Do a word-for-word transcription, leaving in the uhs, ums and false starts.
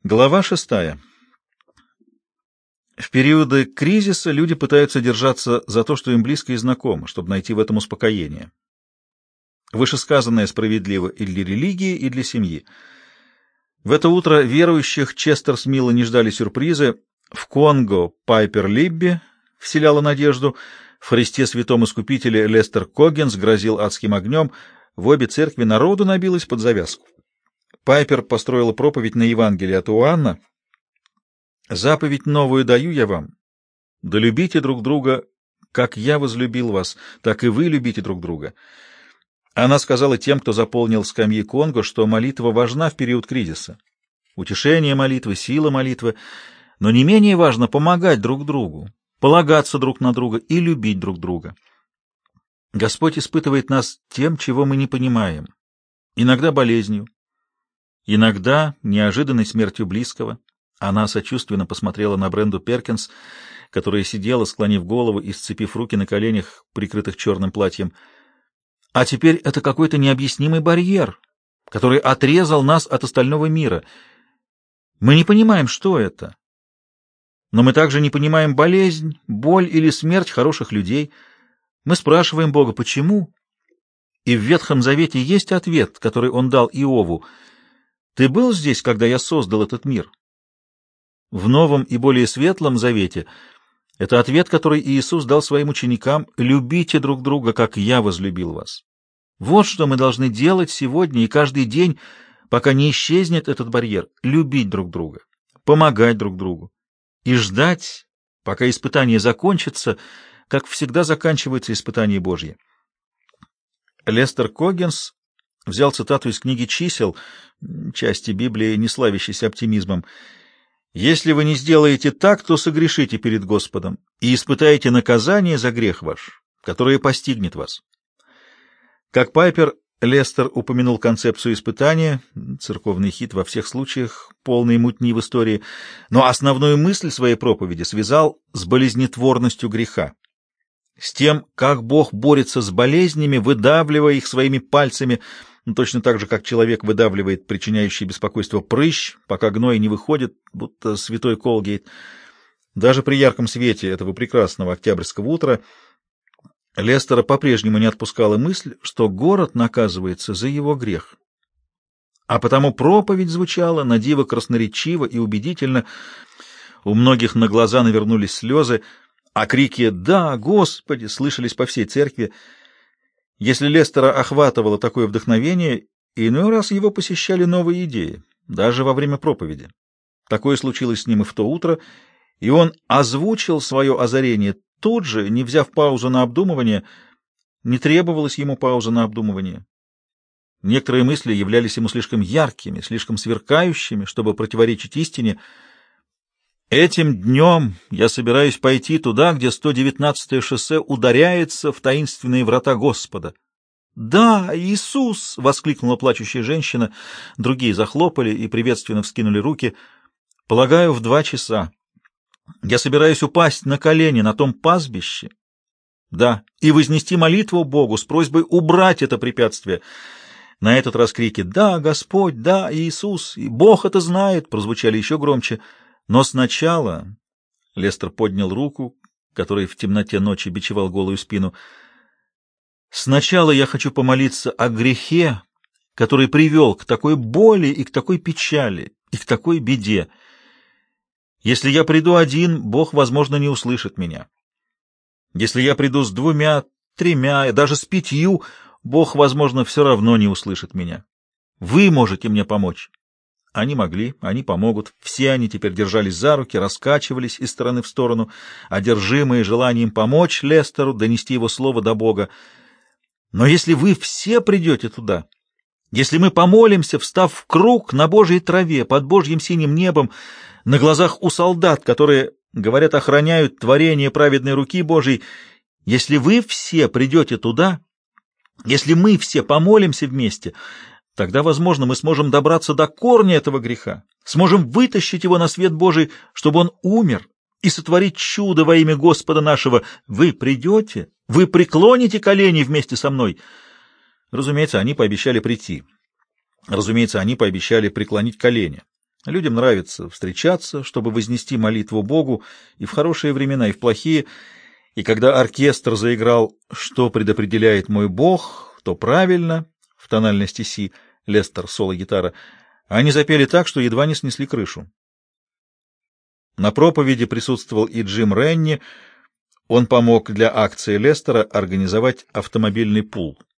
Глава шестая. В периоды кризиса люди пытаются держаться за то, что им близко и знакомо, чтобы найти в этом успокоение. Вышесказанное справедливо и для религии, и для семьи. В это утро верующих Честер с Мило не ждали сюрпризы. В Конго Пайпер Либби вселяла надежду, в Христе Святом Искупителе Лестер Коггинс грозил адским огнем, в обе церкви народу набилось под завязку. Пайпер построила проповедь на Евангелие от Иоанна. «Заповедь новую даю я вам. Да любите друг друга, как я возлюбил вас, так и вы любите друг друга». Она сказала тем, кто заполнил скамьи Конго, что молитва важна в период кризиса. Утешение молитвы, сила молитвы, но не менее важно помогать друг другу, полагаться друг на друга и любить друг друга. Господь испытывает нас тем, чего мы не понимаем, иногда болезнью, иногда неожиданной смертью близкого. Она сочувственно посмотрела на Бренду Перкинс, которая сидела, склонив голову и сцепив руки на коленях, прикрытых черным платьем. А теперь это какой-то необъяснимый барьер, который отрезал нас от остального мира. Мы не понимаем, что это. Но мы также не понимаем болезнь, боль или смерть хороших людей. Мы спрашиваем Бога, почему? И в Ветхом Завете есть ответ, который Он дал Иову. «Ты был здесь, когда я создал этот мир?» В Новом и более Светлом Завете это ответ, который Иисус дал своим ученикам: «Любите друг друга, как я возлюбил вас». Вот что мы должны делать сегодня и каждый день, пока не исчезнет этот барьер: любить друг друга, помогать друг другу и ждать, пока испытание закончится, как всегда заканчиваются испытания Божьи. Лестер Коггинс взял цитату из книги «Чисел», части Библии, не славящейся оптимизмом. «Если вы не сделаете так, то согрешите перед Господом и испытаете наказание за грех ваш, которое постигнет вас». Как Пайпер, Лестер упомянул концепцию испытания, церковный хит во всех случаях, полный мутни в истории, но основную мысль своей проповеди связал с болезнетворностью греха, с тем, как Бог борется с болезнями, выдавливая их своими пальцами, точно так же, как человек выдавливает причиняющий беспокойство прыщ, пока гной не выходит, будто святой Колгейт. Даже при ярком свете этого прекрасного октябрьского утра Лестера по-прежнему не отпускала мысль, что город наказывается за его грех. А потому проповедь звучала надиво красноречиво и убедительно. У многих на глаза навернулись слезы, а крики «Да, Господи!» слышались по всей церкви. Если Лестера охватывало такое вдохновение, иной раз его посещали новые идеи, даже во время проповеди. Такое случилось с ним и в то утро, и он озвучил свое озарение тут же, не взяв паузу на обдумывание. Не требовалась ему пауза на обдумывание. Некоторые мысли являлись ему слишком яркими, слишком сверкающими, чтобы противоречить истине. «Этим днем я собираюсь пойти туда, где сто девятнадцатое шоссе ударяется в таинственные врата Господа». «Да, Иисус!» — воскликнула плачущая женщина. Другие захлопали и приветственно вскинули руки. «Полагаю, в два часа. Я собираюсь упасть на колени на том пастбище, да, и вознести молитву Богу с просьбой убрать это препятствие». На этот раз крики «Да, Господь! Да, Иисус! И Бог это знает!» прозвучали еще громче. Но сначала Лестер поднял руку, который в темноте ночи бичевал голую спину. «Сначала я хочу помолиться о грехе, который привел к такой боли и к такой печали, и к такой беде. Если я приду один, Бог, возможно, не услышит меня. Если я приду с двумя, тремя, даже с пятью, Бог, возможно, все равно не услышит меня. Вы можете мне помочь». Они могли, они помогут. Все они теперь держались за руки, раскачивались из стороны в сторону, одержимые желанием помочь Лестеру донести его слово до Бога. Но если вы все придете туда, если мы помолимся, встав в круг на Божьей траве, под Божьим синим небом, на глазах у солдат, которые, говорят, охраняют творение праведной руки Божьей, если вы все придете туда, если мы все помолимся вместе, тогда, возможно, мы сможем добраться до корня этого греха, сможем вытащить его на свет Божий, чтобы он умер, и сотворить чудо во имя Господа нашего. Вы придете? Вы преклоните колени вместе со мной?» Разумеется, они пообещали прийти. Разумеется, они пообещали преклонить колени. Людям нравится встречаться, чтобы вознести молитву Богу и в хорошие времена, и в плохие. И когда оркестр заиграл «Что предопределяет мой Бог», то правильно, в тональности си, Лестер, соло-гитара, они запели так, что едва не снесли крышу. На проповеди присутствовал и Джим Ренни. Он помог для акции Лестера организовать автомобильный пул.